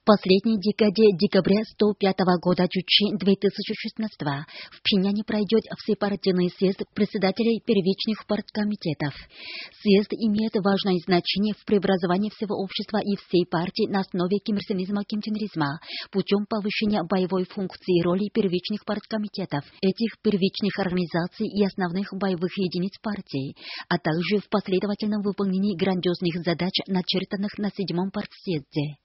В последней декаде декабря 105 года Чучи 2016 в Пхеньяне пройдет всепартийный съезд председателей первичных парткомитетов. Съезд имеет важное значение в преобразовании всего общества и всей партии на основе кимирсинизма-кимченризма путем повышения боевой функции и роли первичных парткомитетов, этих первичных организаций и основных боевых единиц партии, а также в последовательном выполнении грандиозных задач, начертанных на 7-м партсъезде.